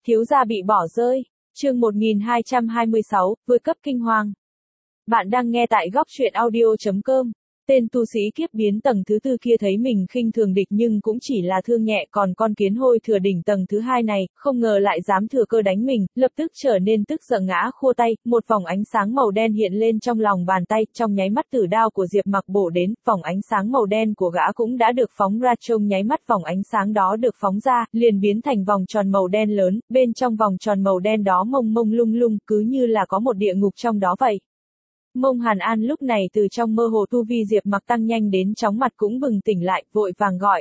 Thiếu gia bị bỏ rơi. Chương 1226, vượt cấp kinh hoàng. Bạn đang nghe tại góc truyện audio.com. Tên tu sĩ kiếp biến tầng thứ tư kia thấy mình khinh thường địch nhưng cũng chỉ là thương nhẹ, còn con kiến hôi thừa đỉnh tầng thứ hai này, không ngờ lại dám thừa cơ đánh mình, lập tức trở nên tức giận ngã khua tay, một vòng ánh sáng màu đen hiện lên trong lòng bàn tay, trong nháy mắt tử đao của Diệp Mặc bổ đến, vòng ánh sáng màu đen của gã cũng đã được phóng ra, trong nháy mắt vòng ánh sáng đó được phóng ra, liền biến thành vòng tròn màu đen lớn, bên trong vòng tròn màu đen đó mông mông lung lung, cứ như là có một địa ngục trong đó vậy. Mông Hàn An lúc này từ trong mơ hồ tu vi Diệp Mặc tăng nhanh đến chóng mặt cũng bừng tỉnh lại, vội vàng gọi.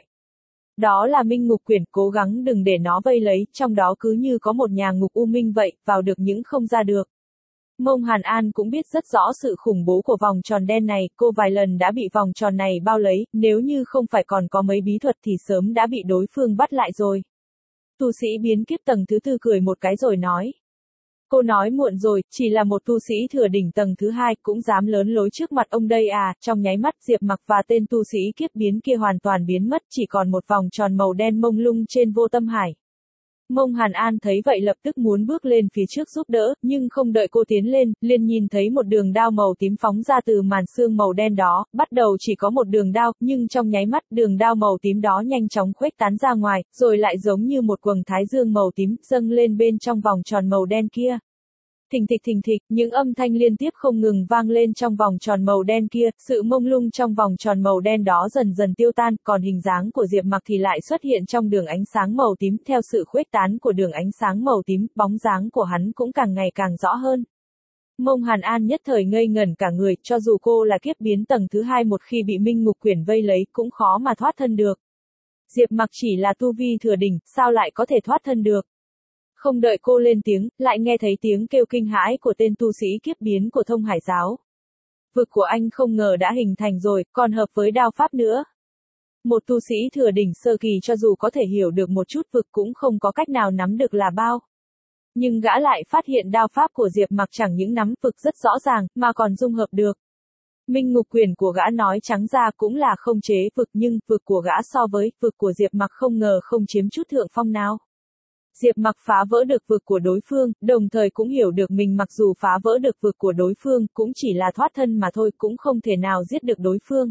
Đó là Minh Ngục Quyển, cố gắng đừng để nó vây lấy, trong đó cứ như có một nhà ngục u minh vậy, vào được những không ra được. Mông Hàn An cũng biết rất rõ sự khủng bố của vòng tròn đen này, cô vài lần đã bị vòng tròn này bao lấy, nếu như không phải còn có mấy bí thuật thì sớm đã bị đối phương bắt lại rồi. Tu sĩ biến kiếp tầng thứ tư cười một cái rồi nói. Cô nói muộn rồi, chỉ là một tu sĩ thừa đỉnh tầng thứ hai cũng dám lớn lối trước mặt ông đây à, trong nháy mắt Diệp Mặc và tên tu sĩ kiếp biến kia hoàn toàn biến mất, chỉ còn một vòng tròn màu đen mông lung trên vô tâm hải. Mông Hàn An thấy vậy lập tức muốn bước lên phía trước giúp đỡ, nhưng không đợi cô tiến lên, liền nhìn thấy một đường đao màu tím phóng ra từ màn xương màu đen đó, bắt đầu chỉ có một đường đao, nhưng trong nháy mắt đường đao màu tím đó nhanh chóng khuếch tán ra ngoài, rồi lại giống như một quầng thái dương màu tím dâng lên bên trong vòng tròn màu đen kia. Thình thịch, những âm thanh liên tiếp không ngừng vang lên trong vòng tròn màu đen kia, sự mông lung trong vòng tròn màu đen đó dần dần tiêu tan, còn hình dáng của Diệp Mặc thì lại xuất hiện trong đường ánh sáng màu tím, theo sự khuếch tán của đường ánh sáng màu tím, bóng dáng của hắn cũng càng ngày càng rõ hơn. Mông Hàn An nhất thời ngây ngẩn cả người, cho dù cô là kiếp biến tầng thứ hai một khi bị Minh Ngục Quyển vây lấy cũng khó mà thoát thân được. Diệp Mặc chỉ là tu vi thừa đỉnh, sao lại có thể thoát thân được? Không đợi cô lên tiếng, lại nghe thấy tiếng kêu kinh hãi của tên tu sĩ kiếp biến của Thông Hải giáo. Vực của anh không ngờ đã hình thành rồi, còn hợp với đao pháp nữa. Một tu sĩ thừa đỉnh sơ kỳ cho dù có thể hiểu được một chút vực cũng không có cách nào nắm được là bao. Nhưng gã lại phát hiện đao pháp của Diệp Mặc chẳng những nắm vực rất rõ ràng, mà còn dung hợp được. Minh Ngục Quyển của gã nói trắng ra cũng là không chế vực, nhưng vực của gã so với vực của Diệp Mặc không ngờ không chiếm chút thượng phong nào. Diệp Mặc phá vỡ được vực của đối phương, đồng thời cũng hiểu được mình mặc dù phá vỡ được vực của đối phương, cũng chỉ là thoát thân mà thôi, cũng không thể nào giết được đối phương.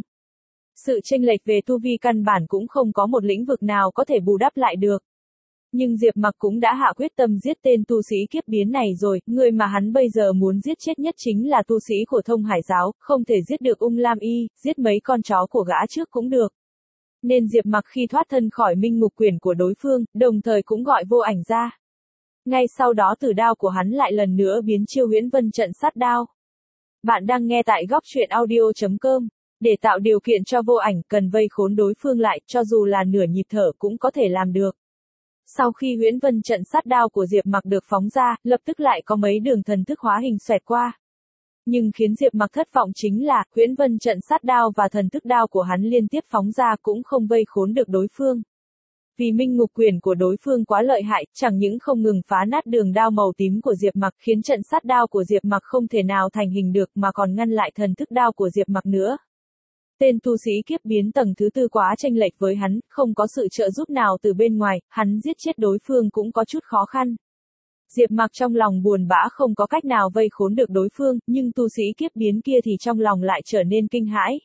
Sự chênh lệch về tu vi căn bản cũng không có một lĩnh vực nào có thể bù đắp lại được. Nhưng Diệp Mặc cũng đã hạ quyết tâm giết tên tu sĩ kiếp biến này rồi, người mà hắn bây giờ muốn giết chết nhất chính là tu sĩ của Thông Hải giáo, không thể giết được Ung Lam Y, giết mấy con chó của gã trước cũng được. Nên Diệp Mặc khi thoát thân khỏi Minh Ngục Quyển của đối phương, đồng thời cũng gọi vô ảnh ra. Ngay sau đó tử đao của hắn lại lần nữa biến chiêu Huyễn Vân trận sát đao. Bạn đang nghe tại góc truyện audio.com. Để tạo điều kiện cho vô ảnh cần vây khốn đối phương lại, cho dù là nửa nhịp thở cũng có thể làm được. Sau khi Huyễn Vân trận sát đao của Diệp Mặc được phóng ra, lập tức lại có mấy đường thần thức hóa hình xoẹt qua. Nhưng khiến Diệp Mặc thất vọng chính là, Huyễn Vân trận sát đao và thần thức đao của hắn liên tiếp phóng ra cũng không vây khốn được đối phương. Vì Minh Ngục Quyển của đối phương quá lợi hại, chẳng những không ngừng phá nát đường đao màu tím của Diệp Mặc, khiến trận sát đao của Diệp Mặc không thể nào thành hình được mà còn ngăn lại thần thức đao của Diệp Mặc nữa. Tên tu sĩ kiếp biến tầng thứ tư quá chênh lệch với hắn, không có sự trợ giúp nào từ bên ngoài, hắn giết chết đối phương cũng có chút khó khăn. Diệp Mặc trong lòng buồn bã không có cách nào vây khốn được đối phương, nhưng tu sĩ kiếp biến kia thì trong lòng lại trở nên kinh hãi.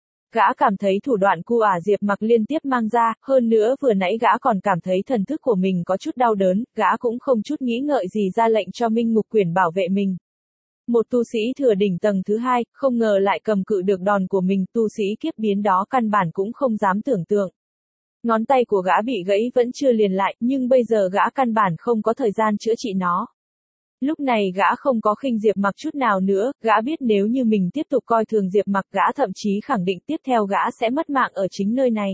Gã cảm thấy thủ đoạn cu ả Diệp Mặc liên tiếp mang ra, hơn nữa vừa nãy gã còn cảm thấy thần thức của mình có chút đau đớn, gã cũng không chút nghĩ ngợi gì ra lệnh cho Minh Ngục Quyển bảo vệ mình. Một tu sĩ thừa đỉnh tầng thứ hai, không ngờ lại cầm cự được đòn của mình, tu sĩ kiếp biến đó căn bản cũng không dám tưởng tượng. Ngón tay của gã bị gãy vẫn chưa liền lại, nhưng bây giờ gã căn bản không có thời gian chữa trị nó. Lúc này gã không có khinh Diệp Mặc chút nào nữa, gã biết nếu như mình tiếp tục coi thường Diệp Mặc, gã thậm chí khẳng định tiếp theo gã sẽ mất mạng ở chính nơi này.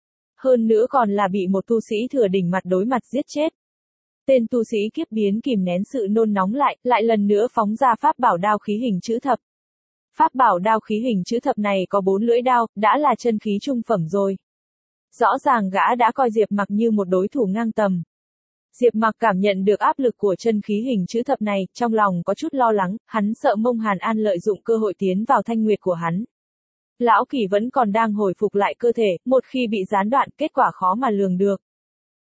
Hơn nữa còn là bị một tu sĩ thừa đỉnh mặt đối mặt giết chết. Tên tu sĩ kiếp biến kìm nén sự nôn nóng lại lần nữa phóng ra pháp bảo đao khí hình chữ thập. Pháp bảo đao khí hình chữ thập này có 4 lưỡi đao, đã là chân khí trung phẩm rồi. Rõ ràng gã đã coi Diệp Mặc như một đối thủ ngang tầm. Diệp Mặc cảm nhận được áp lực của chân khí hình chữ thập này, trong lòng có chút lo lắng, hắn sợ Mông Hàn An lợi dụng cơ hội tiến vào thanh nguyệt của hắn. Lão Kỳ vẫn còn đang hồi phục lại cơ thể, một khi bị gián đoạn, kết quả khó mà lường được.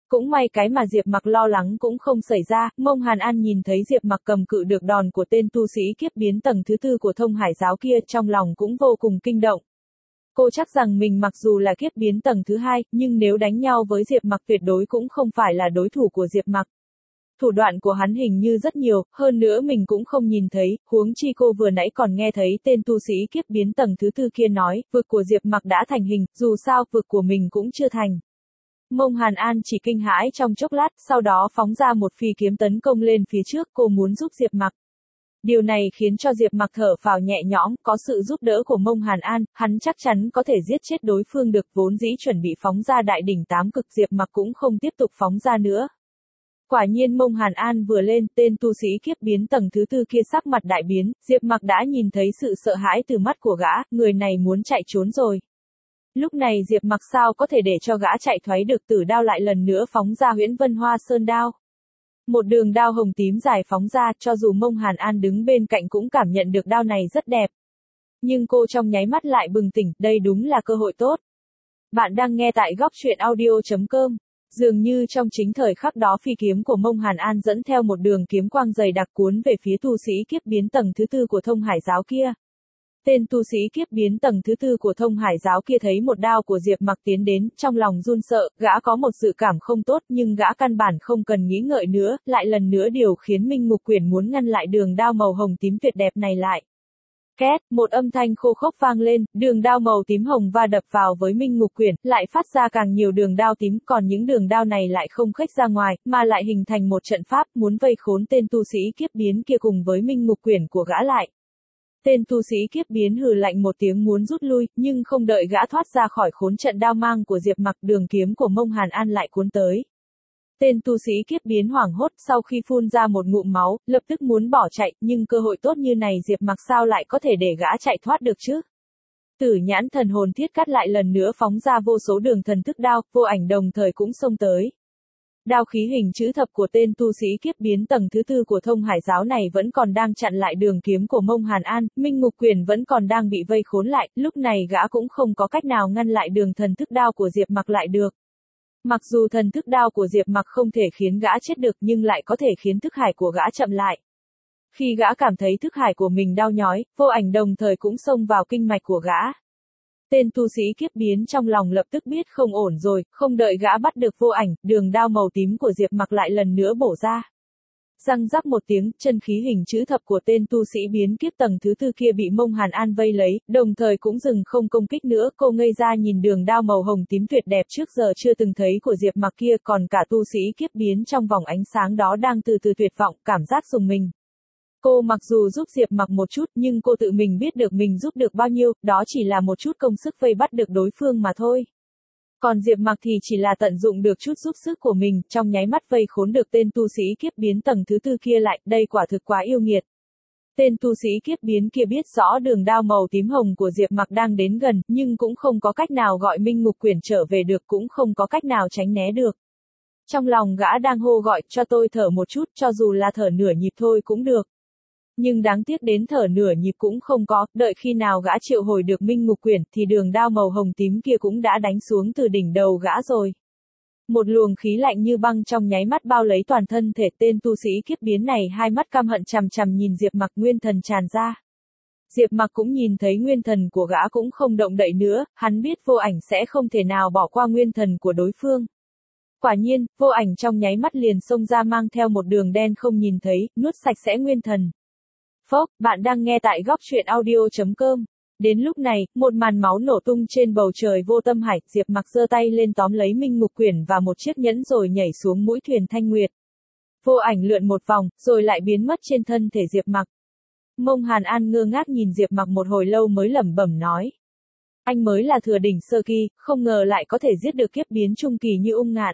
Cũng may cái mà Diệp Mặc lo lắng cũng không xảy ra, Mông Hàn An nhìn thấy Diệp Mặc cầm cự được đòn của tên tu sĩ kiếp biến tầng thứ tư của Thông Hải giáo kia, trong lòng cũng vô cùng kinh động. Cô chắc rằng mình mặc dù là kiếp biến tầng thứ hai, nhưng nếu đánh nhau với Diệp Mặc tuyệt đối cũng không phải là đối thủ của Diệp Mặc. Thủ đoạn của hắn hình như rất nhiều, hơn nữa mình cũng không nhìn thấy, huống chi cô vừa nãy còn nghe thấy tên tu sĩ kiếp biến tầng thứ tư kia nói, vực của Diệp Mặc đã thành hình, dù sao, vực của mình cũng chưa thành. Mông Hàn An chỉ kinh hãi trong chốc lát, sau đó phóng ra một phi kiếm tấn công lên phía trước, cô muốn giúp Diệp Mặc. Điều này khiến cho Diệp Mặc thở phào nhẹ nhõm, có sự giúp đỡ của Mông Hàn An, hắn chắc chắn có thể giết chết đối phương được, vốn dĩ chuẩn bị phóng ra đại đỉnh tám cực Diệp Mặc cũng không tiếp tục phóng ra nữa. Quả nhiên Mông Hàn An vừa lên, tên tu sĩ kiếp biến tầng thứ tư kia sắc mặt đại biến, Diệp Mặc đã nhìn thấy sự sợ hãi từ mắt của gã, người này muốn chạy trốn rồi. Lúc này Diệp Mặc sao có thể để cho gã chạy thoái được, Tử đao lại lần nữa phóng ra Huyễn Vân Hoa Sơn đao. Một đường đao hồng tím dài phóng ra, cho dù Mông Hàn An đứng bên cạnh cũng cảm nhận được đao này rất đẹp. Nhưng cô trong nháy mắt lại bừng tỉnh, đây đúng là cơ hội tốt. Bạn đang nghe tại góc truyện audio.com. Dường như trong chính thời khắc đó phi kiếm của Mông Hàn An dẫn theo một đường kiếm quang dày đặc cuốn về phía tu sĩ kiếp biến tầng thứ tư của Thông Hải giáo kia. Tên tu sĩ kiếp biến tầng thứ tư của Thông Hải giáo kia thấy một đao của Diệp Mặc tiến đến, trong lòng run sợ, gã có một dự cảm không tốt nhưng gã căn bản không cần nghĩ ngợi nữa, lại lần nữa điều khiến Minh Ngục Quyển muốn ngăn lại đường đao màu hồng tím tuyệt đẹp này lại. Két, một âm thanh khô khốc vang lên, đường đao màu tím hồng va đập vào với Minh Ngục Quyển, lại phát ra càng nhiều đường đao tím, còn những đường đao này lại không khuếch ra ngoài, mà lại hình thành một trận pháp, muốn vây khốn tên tu sĩ kiếp biến kia cùng với Minh Ngục Quyển của gã lại. Tên tu sĩ kiếp biến hừ lạnh một tiếng muốn rút lui, nhưng không đợi gã thoát ra khỏi khốn trận đao mang của Diệp Mặc, đường kiếm của Mông Hàn An lại cuốn tới. Tên tu sĩ kiếp biến hoảng hốt, sau khi phun ra một ngụm máu, lập tức muốn bỏ chạy, nhưng cơ hội tốt như này Diệp Mặc sao lại có thể để gã chạy thoát được chứ? Tử nhãn thần hồn thiết cắt lại lần nữa phóng ra vô số đường thần thức đao, Vô Ảnh đồng thời cũng xông tới. Đao khí hình chữ thập của tên tu sĩ kiếp biến tầng thứ tư của Thông Hải giáo này vẫn còn đang chặn lại đường kiếm của Mông Hàn An, Minh Ngục Quyển vẫn còn đang bị vây khốn lại, lúc này gã cũng không có cách nào ngăn lại đường thần thức đao của Diệp Mặc lại được. Mặc dù thần thức đao của Diệp Mặc không thể khiến gã chết được nhưng lại có thể khiến thức hải của gã chậm lại. Khi gã cảm thấy thức hải của mình đau nhói, Vô Ảnh đồng thời cũng xông vào kinh mạch của gã. Tên tu sĩ kiếp biến trong lòng lập tức biết không ổn rồi, không đợi gã bắt được Vô Ảnh, đường đao màu tím của Diệp Mặc lại lần nữa bổ ra. Răng rắc một tiếng, chân khí hình chữ thập của tên tu sĩ biến kiếp tầng thứ tư kia bị Mông Hàn An vây lấy, đồng thời cũng dừng không công kích nữa, cô ngây ra nhìn đường đao màu hồng tím tuyệt đẹp trước giờ chưa từng thấy của Diệp Mặc kia, còn cả tu sĩ kiếp biến trong vòng ánh sáng đó đang từ từ tuyệt vọng, cảm giác rùng mình. Cô mặc dù giúp Diệp Mặc một chút nhưng cô tự mình biết được mình giúp được bao nhiêu, đó chỉ là một chút công sức vây bắt được đối phương mà thôi. Còn Diệp Mặc thì chỉ là tận dụng được chút giúp sức của mình, trong nháy mắt vây khốn được tên tu sĩ kiếp biến tầng thứ tư kia lại, đây quả thực quá yêu nghiệt. Tên tu sĩ kiếp biến kia biết rõ đường đao màu tím hồng của Diệp Mặc đang đến gần, nhưng cũng không có cách nào gọi Minh Ngục Quyển trở về được, cũng không có cách nào tránh né được. Trong lòng gã đang hô gọi, cho tôi thở một chút, cho dù là thở nửa nhịp thôi cũng được. Nhưng đáng tiếc đến thở nửa nhịp cũng không có, đợi khi nào gã triệu hồi được Minh Ngục Quyển thì đường đao màu hồng tím kia cũng đã đánh xuống từ đỉnh đầu gã rồi. Một luồng khí lạnh như băng trong nháy mắt bao lấy toàn thân thể tên tu sĩ kiếp biến này, hai mắt căm hận chằm chằm nhìn Diệp Mặc, nguyên thần tràn ra. Diệp Mặc cũng nhìn thấy nguyên thần của gã cũng không động đậy nữa, hắn biết Vô Ảnh sẽ không thể nào bỏ qua nguyên thần của đối phương. Quả nhiên, Vô Ảnh trong nháy mắt liền xông ra mang theo một đường đen không nhìn thấy, nuốt sạch sẽ nguyên thần. Phốc, bạn đang nghe tại góc truyện audio.com. Đến lúc này, một màn máu nổ tung trên bầu trời vô tâm hải, Diệp Mặc giơ tay lên tóm lấy Minh Ngục Quyển và một chiếc nhẫn rồi nhảy xuống mũi thuyền Thanh Nguyệt. Vô Ảnh lượn một vòng, rồi lại biến mất trên thân thể Diệp Mặc. Mông Hàn An ngơ ngác nhìn Diệp Mặc một hồi lâu mới lẩm bẩm nói. Anh mới là thừa đỉnh sơ kỳ, không ngờ lại có thể giết được kiếp biến trung kỳ như Ung Ngạn.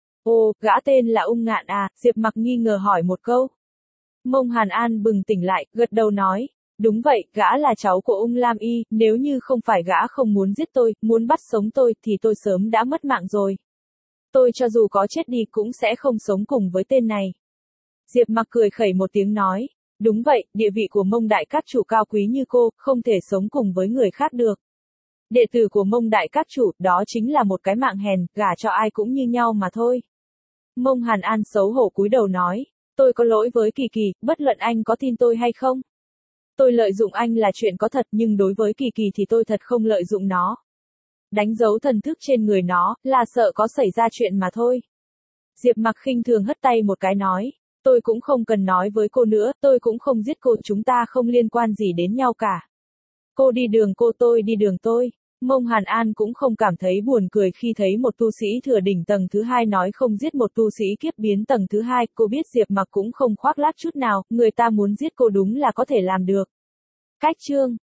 Ồ, gã tên là Ung Ngạn à, Diệp Mặc nghi ngờ hỏi một câu. Mông Hàn An bừng tỉnh lại, gật đầu nói. Đúng vậy, gã là cháu của Ung Lam Y, nếu như không phải gã không muốn giết tôi, muốn bắt sống tôi, thì tôi sớm đã mất mạng rồi. Tôi cho dù có chết đi cũng sẽ không sống cùng với tên này. Diệp Mặc cười khẩy một tiếng nói. Đúng vậy, địa vị của Mông Đại Các Chủ cao quý như cô, không thể sống cùng với người khác được. Đệ tử của Mông Đại Các Chủ, đó chính là một cái mạng hèn, gả cho ai cũng như nhau mà thôi. Mông Hàn An xấu hổ cúi đầu nói, tôi có lỗi với Kỳ Kỳ, bất luận anh có tin tôi hay không. Tôi lợi dụng anh là chuyện có thật nhưng đối với Kỳ Kỳ thì tôi thật không lợi dụng nó. Đánh dấu thần thức trên người nó, là sợ có xảy ra chuyện mà thôi. Diệp Mặc khinh thường hất tay một cái nói, tôi cũng không cần nói với cô nữa, tôi cũng không giết cô, chúng ta không liên quan gì đến nhau cả. Cô đi đường cô, tôi đi đường tôi. Mông Hàn An cũng không cảm thấy buồn cười khi thấy một tu sĩ thừa đỉnh tầng thứ 2 nói không giết một tu sĩ kiếp biến tầng thứ 2, cô biết Diệp Mặc cũng không khoác lác chút nào, người ta muốn giết cô đúng là có thể làm được. Cách chương